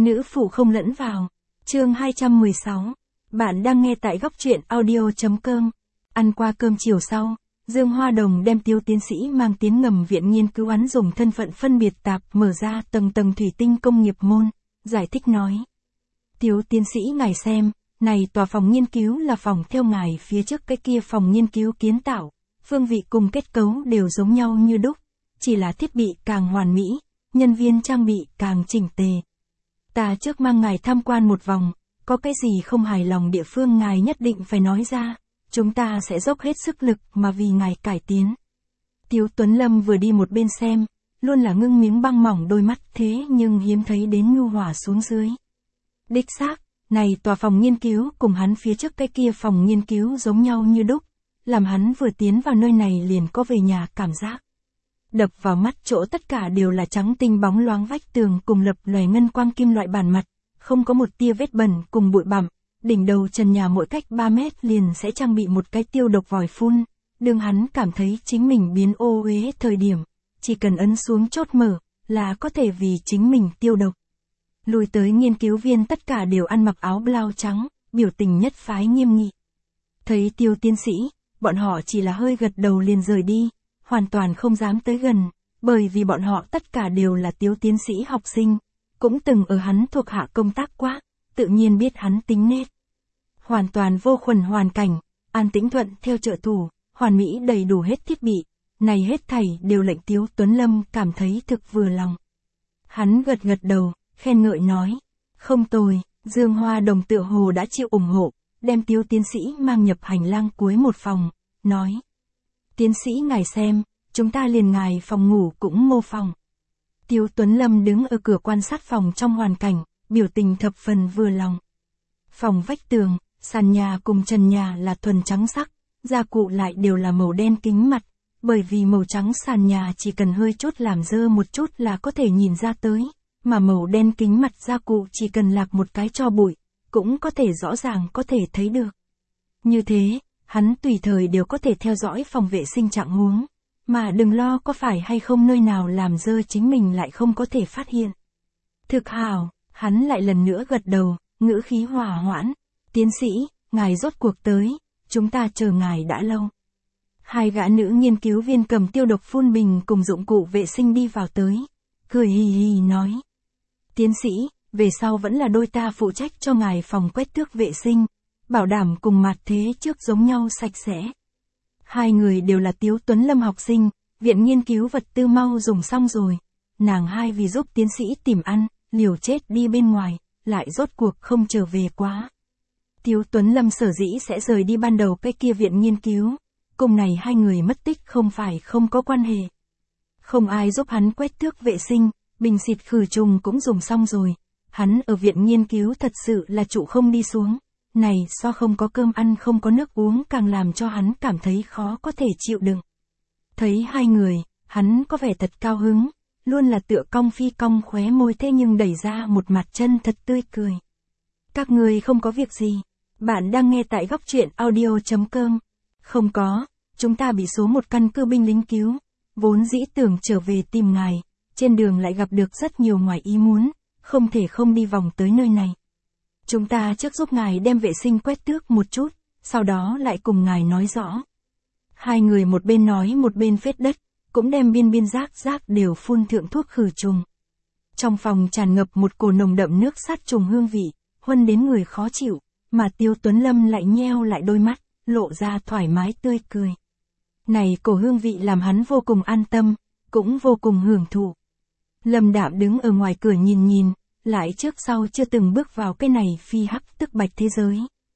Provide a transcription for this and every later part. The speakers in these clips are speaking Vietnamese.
Nữ phụ không lẫn vào. Chương 216. Bạn đang nghe tại góc truyện audio.com. Ăn qua cơm chiều sau, Dương Hoa Đồng đem Tiếu tiến sĩ mang tiến ngầm viện nghiên cứu án dùng thân phận phân biệt tạp mở ra tầng tầng thủy tinh công nghiệp môn, giải thích nói. Tiếu tiến sĩ ngài xem, này tòa phòng nghiên cứu là phòng theo ngài phía trước cái kia phòng nghiên cứu kiến tạo, phương vị cùng kết cấu đều giống nhau như đúc, chỉ là thiết bị càng hoàn mỹ, nhân viên trang bị càng chỉnh tề. Ta trước mang ngài tham quan một vòng, có cái gì không hài lòng địa phương ngài nhất định phải nói ra, chúng ta sẽ dốc hết sức lực mà vì ngài cải tiến. Tiếu Tuấn Lâm vừa đi một bên xem, luôn là ngưng miếng băng mỏng đôi mắt thế nhưng hiếm thấy đến nhu hòa xuống dưới. Đích xác, này tòa phòng nghiên cứu cùng hắn phía trước cái kia phòng nghiên cứu giống nhau như đúc, làm hắn vừa tiến vào nơi này liền có về nhà cảm giác. Đập vào mắt chỗ tất cả đều là trắng tinh bóng loáng vách tường cùng lập lòe ngân quang kim loại bản mặt, không có một tia vết bẩn cùng bụi bặm, đỉnh đầu trần nhà mỗi cách 3 mét liền sẽ trang bị một cái tiêu độc vòi phun, đương hắn cảm thấy chính mình biến ô uế thời điểm, chỉ cần ấn xuống chốt mở, là có thể vì chính mình tiêu độc. Lùi tới nghiên cứu viên tất cả đều ăn mặc áo blau trắng, biểu tình nhất phái nghiêm nghị. Thấy Tiêu tiến sĩ, bọn họ chỉ là hơi gật đầu liền rời đi, hoàn toàn không dám tới gần, bởi vì bọn họ tất cả đều là Tiếu tiến sĩ học sinh, cũng từng ở hắn thuộc hạ công tác quá, tự nhiên biết hắn tính nết. Hoàn toàn vô khuẩn hoàn cảnh, an tĩnh thuận theo trợ thủ, hoàn mỹ đầy đủ hết thiết bị, này hết thảy đều lệnh Tiếu Tuấn Lâm cảm thấy thực vừa lòng. Hắn gật gật đầu, khen ngợi nói, không tồi, Dương Hoa Đồng tựa hồ đã chịu ủng hộ, đem Tiếu tiến sĩ mang nhập hành lang cuối một phòng, nói. Tiến sĩ ngài xem, chúng ta liền ngài phòng ngủ cũng mô phỏng. Tiếu Tuấn Lâm đứng ở cửa quan sát phòng trong hoàn cảnh, biểu tình thập phần vừa lòng. Phòng vách tường, sàn nhà cùng trần nhà là thuần trắng sắc, gia cụ lại đều là màu đen kính mặt, bởi vì màu trắng sàn nhà chỉ cần hơi chút làm dơ một chút là có thể nhìn ra tới, mà màu đen kính mặt gia cụ chỉ cần lạc một cái tro bụi, cũng có thể rõ ràng có thể thấy được. Như thế, hắn tùy thời đều có thể theo dõi phòng vệ sinh trạng huống, mà đừng lo có phải hay không nơi nào làm dơ chính mình lại không có thể phát hiện. Thực hảo, hắn lại lần nữa gật đầu, ngữ khí hòa hoãn. Tiến sĩ, ngài rốt cuộc tới, chúng ta chờ ngài đã lâu. Hai gã nữ nghiên cứu viên cầm tiêu độc phun bình cùng dụng cụ vệ sinh đi vào tới, cười hì hì nói. Tiến sĩ, về sau vẫn là đôi ta phụ trách cho ngài phòng quét tước vệ sinh, bảo đảm cùng mặt thế trước giống nhau sạch sẽ. Hai người đều là Tiếu Tuấn Lâm học sinh, viện nghiên cứu vật tư mau dùng xong rồi. Nàng hai vì giúp tiến sĩ tìm ăn, liều chết đi bên ngoài, lại rốt cuộc không trở về quá. Tiếu Tuấn Lâm sở dĩ sẽ rời đi ban đầu cái kia viện nghiên cứu, cùng này hai người mất tích không phải không có quan hệ. Không ai giúp hắn quét tước vệ sinh, bình xịt khử trùng cũng dùng xong rồi. Hắn ở viện nghiên cứu thật sự là trụ không đi xuống. Này so không có cơm ăn không có nước uống càng làm cho hắn cảm thấy khó có thể chịu đựng. Thấy hai người, hắn có vẻ thật cao hứng, luôn là tựa cong phi cong khóe môi thế nhưng đẩy ra một mặt chân thật tươi cười. Các người không có việc gì, bạn đang nghe tại góc truyện audio.com. Không có, chúng ta bị số một căn cứ binh lính cứu, vốn dĩ tưởng trở về tìm ngài, trên đường lại gặp được rất nhiều ngoài ý muốn, không thể không đi vòng tới nơi này. Chúng ta trước giúp ngài đem vệ sinh quét tước một chút, sau đó lại cùng ngài nói rõ. Hai người một bên nói một bên phết đất, cũng đem biên rác đều phun thượng thuốc khử trùng. Trong phòng tràn ngập một cổ nồng đậm nước sát trùng hương vị, huân đến người khó chịu, mà Tiêu Tuấn Lâm lại nheo lại đôi mắt, lộ ra thoải mái tươi cười. Này cổ hương vị làm hắn vô cùng an tâm, cũng vô cùng hưởng thụ. Lâm Đạm đứng ở ngoài cửa nhìn, lại trước sau chưa từng bước vào cái này phi hắc tức bạch thế giới.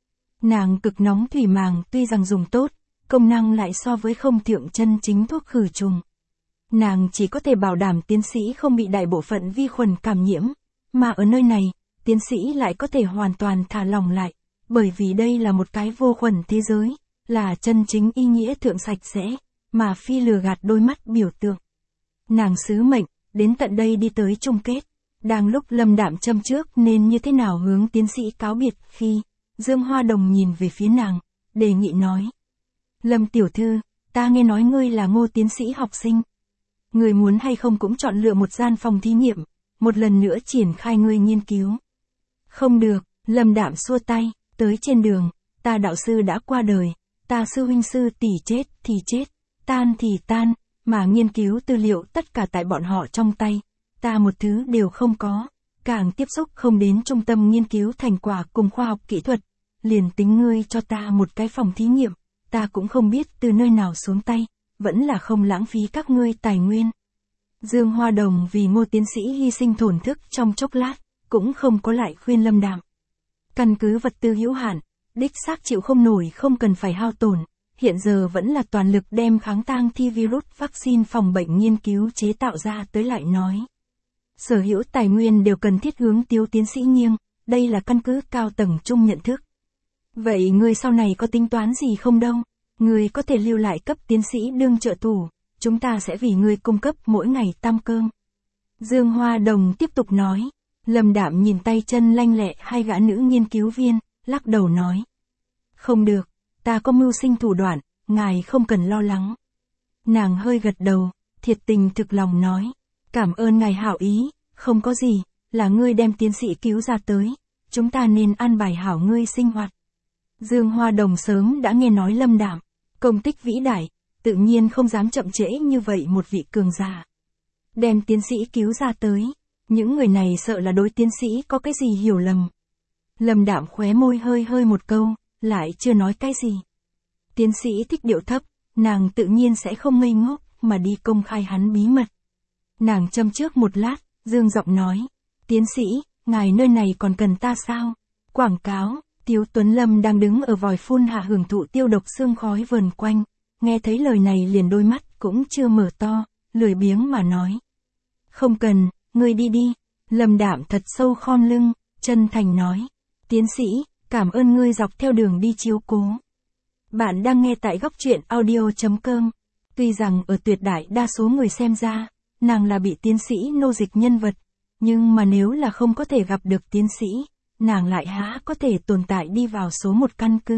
Nàng cực nóng thủy màng tuy rằng dùng tốt, công năng lại so với không thượng chân chính thuốc khử trùng. Nàng chỉ có thể bảo đảm tiến sĩ không bị đại bộ phận vi khuẩn cảm nhiễm, mà ở nơi này, tiến sĩ lại có thể hoàn toàn thả lỏng lại, bởi vì đây là một cái vô khuẩn thế giới, là chân chính ý nghĩa thượng sạch sẽ, mà phi lừa gạt đôi mắt biểu tượng. Nàng sứ mệnh, đến tận đây đi tới chung kết. Đang lúc Lâm Đạm châm trước nên như thế nào hướng tiến sĩ cáo biệt khi, Dương Hoa Đồng nhìn về phía nàng, đề nghị nói. Lâm tiểu thư, ta nghe nói ngươi là Ngô tiến sĩ học sinh. Ngươi muốn hay không cũng chọn lựa một gian phòng thí nghiệm, một lần nữa triển khai ngươi nghiên cứu. Không được, Lâm Đạm xua tay, tới trên đường, ta đạo sư đã qua đời, ta sư huynh sư tỷ chết thì chết, tan thì tan, mà nghiên cứu tư liệu tất cả tại bọn họ trong tay, ta một thứ đều không có, càng tiếp xúc không đến trung tâm nghiên cứu thành quả cùng khoa học kỹ thuật, liền tính ngươi cho ta một cái phòng thí nghiệm, ta cũng không biết từ nơi nào xuống tay, vẫn là không lãng phí các ngươi tài nguyên. Dương Hoa Đồng vì Ngô tiến sĩ hy sinh thổn thức trong chốc lát, cũng không có lại khuyên Lâm Đạm. Căn cứ vật tư hữu hạn, đích xác chịu không nổi không cần phải hao tổn, hiện giờ vẫn là toàn lực đem kháng tang thi virus vaccine phòng bệnh nghiên cứu chế tạo ra tới lại nói. Sở hữu tài nguyên đều cần thiết hướng Tiếu tiến sĩ nghiêng, đây là căn cứ cao tầng chung nhận thức. Vậy ngươi sau này có tính toán gì không đâu? Ngươi có thể lưu lại cấp tiến sĩ đương trợ thủ, chúng ta sẽ vì ngươi cung cấp mỗi ngày tam cơm. Dương Hoa Đồng tiếp tục nói. Lâm Đạm nhìn tay chân lanh lẹ hai gã nữ nghiên cứu viên, lắc đầu nói. Không được, ta có mưu sinh thủ đoạn, ngài không cần lo lắng. Nàng hơi gật đầu, thiệt tình thực lòng nói. Cảm ơn ngài hảo ý, không có gì, là ngươi đem tiến sĩ cứu ra tới, chúng ta nên an bài hảo ngươi sinh hoạt. Dương Hoa Đồng sớm đã nghe nói Lâm Đạm, công tích vĩ đại, tự nhiên không dám chậm trễ như vậy một vị cường giả. Đem tiến sĩ cứu ra tới, những người này sợ là đối tiến sĩ có cái gì hiểu lầm. Lâm Đạm khóe môi hơi hơi một câu, lại chưa nói cái gì. Tiến sĩ thích điệu thấp, nàng tự nhiên sẽ không ngây ngốc mà đi công khai hắn bí mật. Nàng châm trước một lát, dương giọng nói, tiến sĩ, ngài nơi này còn cần ta sao? Quảng cáo, Tiếu Tuấn Lâm đang đứng ở vòi phun hạ hưởng thụ tiêu độc sương khói vờn quanh, nghe thấy lời này liền đôi mắt cũng chưa mở to, lười biếng mà nói. Không cần, ngươi đi đi. Lâm Đạm thật sâu khom lưng, chân thành nói. Tiến sĩ, cảm ơn ngươi dọc theo đường đi chiếu cố. Bạn đang nghe tại góc truyện audio.com. Tuy rằng ở tuyệt đại đa số người xem ra, nàng là bị tiến sĩ nô dịch nhân vật, nhưng mà nếu là không có thể gặp được tiến sĩ, nàng lại há có thể tồn tại đi vào số một căn cứ.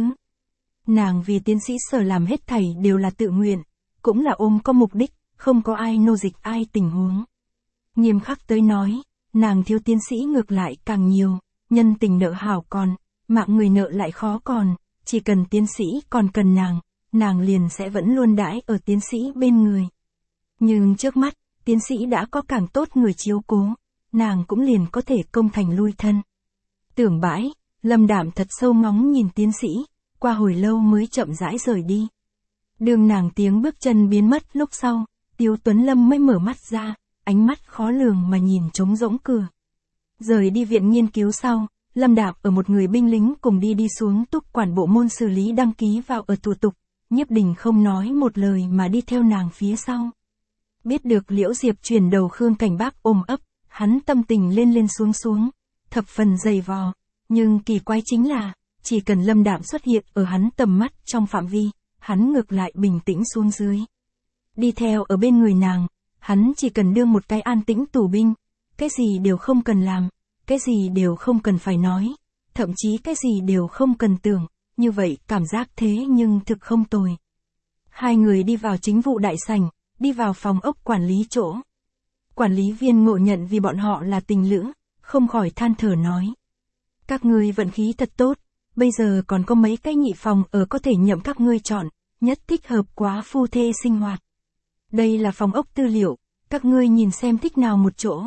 Nàng vì tiến sĩ Sở làm hết thảy đều là tự nguyện, cũng là ôm có mục đích, không có ai nô dịch ai tình huống. Nghiêm khắc tới nói, nàng thiếu tiến sĩ ngược lại càng nhiều, nhân tình nợ hảo còn, mạng người nợ lại khó còn, chỉ cần tiến sĩ còn cần nàng liền sẽ vẫn luôn đãi ở tiến sĩ bên người. Nhưng trước mắt, tiến sĩ đã có càng tốt người chiếu cố, nàng cũng liền có thể công thành lui thân. Tưởng bãi, Lâm Đạm thật sâu ngóng nhìn tiến sĩ, qua hồi lâu mới chậm rãi rời đi. Đường nàng tiếng bước chân biến mất lúc sau, Tiếu Tuấn Lâm mới mở mắt ra, ánh mắt khó lường mà nhìn trống rỗng cửa. Rời đi viện nghiên cứu sau, Lâm Đạm ở một người binh lính cùng đi xuống túc quản bộ môn xử lý đăng ký vào ở thủ tục, Nhiếp Đình không nói một lời mà đi theo nàng phía sau. Biết được Liễu Diệp chuyển đầu Khương Cảnh Bác ôm ấp, hắn tâm tình lên xuống, thập phần dày vò, nhưng kỳ quái chính là, chỉ cần Lâm Đạm xuất hiện ở hắn tầm mắt trong phạm vi, hắn ngược lại bình tĩnh xuống dưới. Đi theo ở bên người nàng, hắn chỉ cần đương một cái an tĩnh tù binh, cái gì đều không cần làm, cái gì đều không cần phải nói, thậm chí cái gì đều không cần tưởng, như vậy cảm giác thế nhưng thực không tồi. Hai người đi vào chính vụ đại sảnh, đi vào phòng ốc quản lý chỗ. Quản lý viên ngộ nhận vì bọn họ là tình lữ, không khỏi than thở nói. Các ngươi vận khí thật tốt, bây giờ còn có mấy cái nhị phòng ở có thể nhậm các ngươi chọn, nhất thích hợp quá phu thê sinh hoạt. Đây là phòng ốc tư liệu, các ngươi nhìn xem thích nào một chỗ.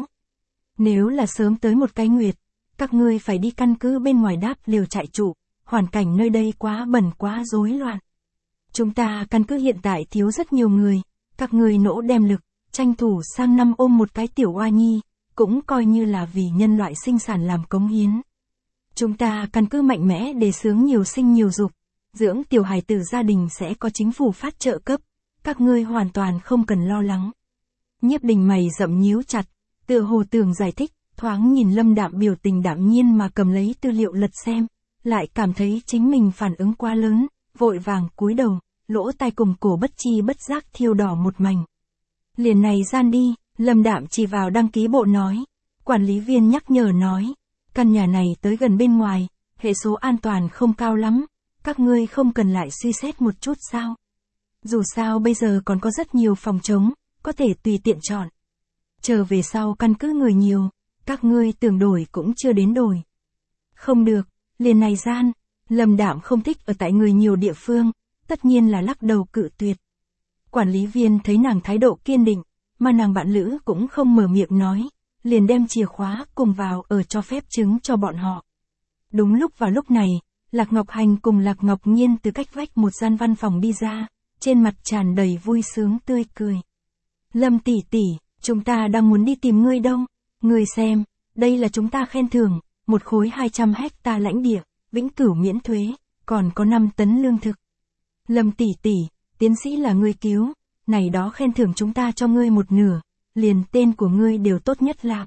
Nếu là sớm tới một cái nguyệt, các ngươi phải đi căn cứ bên ngoài đáp liều trại trụ, hoàn cảnh nơi đây quá bẩn quá rối loạn. Chúng ta căn cứ hiện tại thiếu rất nhiều người, các ngươi nỗ đem lực, tranh thủ sang năm ôm một cái tiểu oa nhi, cũng coi như là vì nhân loại sinh sản làm cống hiến. Chúng ta căn cứ mạnh mẽ đề xướng nhiều sinh nhiều dục, dưỡng tiểu hài tử gia đình sẽ có chính phủ phát trợ cấp, các ngươi hoàn toàn không cần lo lắng. Nhiếp Đình mày rậm nhíu chặt, tựa hồ tưởng giải thích, thoáng nhìn Lâm Đạm biểu tình đạm nhiên mà cầm lấy tư liệu lật xem, lại cảm thấy chính mình phản ứng quá lớn, vội vàng cúi đầu, lỗ tai cùng cổ bất chi bất giác thiêu đỏ một mảnh. Liền này gian đi, Lâm Đạm chỉ vào đăng ký bộ nói. Quản lý viên nhắc nhở nói, căn nhà này tới gần bên ngoài, hệ số an toàn không cao lắm, các ngươi không cần lại suy xét một chút sao. Dù sao bây giờ còn có rất nhiều phòng trống, có thể tùy tiện chọn. Chờ về sau căn cứ người nhiều, các ngươi tưởng đổi cũng chưa đến đổi. Không được, liền này gian, Lâm Đạm không thích ở tại người nhiều địa phương, tất nhiên là lắc đầu cự tuyệt. Quản lý viên thấy nàng thái độ kiên định, mà nàng bạn lữ cũng không mở miệng nói, liền đem chìa khóa cùng vào ở cho phép chứng cho bọn họ. Đúng lúc vào lúc này, Lạc Ngọc Hành cùng Lạc Ngọc Nhiên từ cách vách một gian văn phòng đi ra, trên mặt tràn đầy vui sướng tươi cười. Lâm tỷ tỷ, chúng ta đang muốn đi tìm ngươi đâu, ngươi xem, đây là chúng ta khen thưởng, một khối 200 hecta lãnh địa, vĩnh cửu miễn thuế, còn có 5 tấn lương thực. Lâm tỷ tỷ, tiến sĩ là ngươi cứu, này đó khen thưởng chúng ta cho ngươi một nửa, liền tên của ngươi đều tốt nhất Lạc.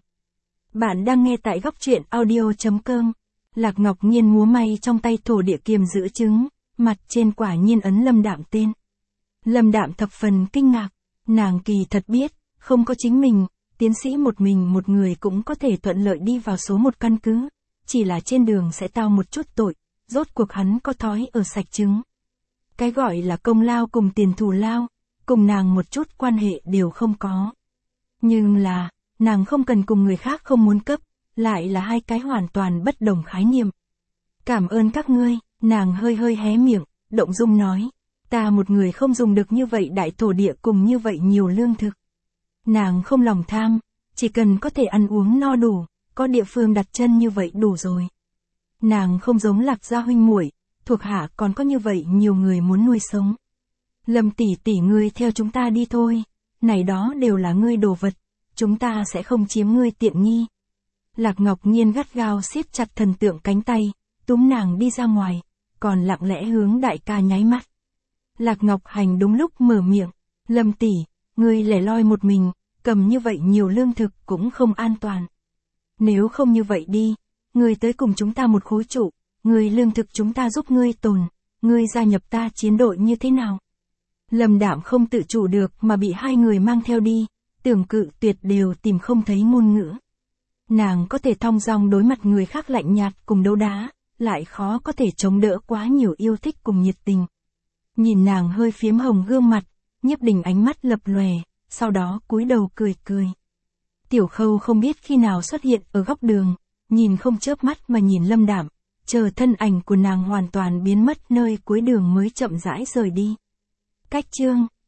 Bạn đang nghe tại góc truyện audio.com. Lạc Ngọc Nhiên múa may trong tay thổ địa kiềm giữ trứng, mặt trên quả nhiên ấn Lâm Đạm tên. Lâm Đạm thập phần kinh ngạc, nàng kỳ thật biết, không có chính mình, tiến sĩ một mình một người cũng có thể thuận lợi đi vào số một căn cứ, chỉ là trên đường sẽ tao một chút tội, rốt cuộc hắn có thói ở sạch trứng. Cái gọi là công lao cùng tiền thù lao, cùng nàng một chút quan hệ đều không có. Nhưng là, nàng không cần cùng người khác không muốn cấp, lại là hai cái hoàn toàn bất đồng khái niệm. Cảm ơn các ngươi, nàng hơi hơi hé miệng, động dung nói, ta một người không dùng được như vậy đại thổ địa cùng như vậy nhiều lương thực. Nàng không lòng tham, chỉ cần có thể ăn uống no đủ, có địa phương đặt chân như vậy đủ rồi. Nàng không giống Lạc gia huynh muội, thuộc hạ còn có như vậy nhiều người muốn nuôi sống. Lâm tỷ tỷ ngươi theo chúng ta đi thôi, này đó đều là ngươi đồ vật, chúng ta sẽ không chiếm ngươi tiện nghi. Lạc Ngọc Nhiên gắt gao siết chặt thần tượng cánh tay, túm nàng đi ra ngoài, còn lặng lẽ hướng đại ca nháy mắt. Lạc Ngọc Hành đúng lúc mở miệng, Lâm tỷ, ngươi lẻ loi một mình, cầm như vậy nhiều lương thực cũng không an toàn. Nếu không như vậy đi, ngươi tới cùng chúng ta một khối trụ, ngươi lương thực chúng ta giúp ngươi tồn, ngươi gia nhập ta chiến đội như thế nào? Lâm Đạm không tự chủ được mà bị hai người mang theo đi, tưởng cự tuyệt đều tìm không thấy ngôn ngữ. Nàng có thể thong dong đối mặt người khác lạnh nhạt cùng đấu đá, lại khó có thể chống đỡ quá nhiều yêu thích cùng nhiệt tình. Nhìn nàng hơi phiếm hồng gương mặt, Nhiếp Đình ánh mắt lập lòe, sau đó cúi đầu cười cười. Tiểu Khâu không biết khi nào xuất hiện ở góc đường, nhìn không chớp mắt mà nhìn Lâm Đạm, chờ thân ảnh của nàng hoàn toàn biến mất nơi cuối đường mới chậm rãi rời đi. Cách chương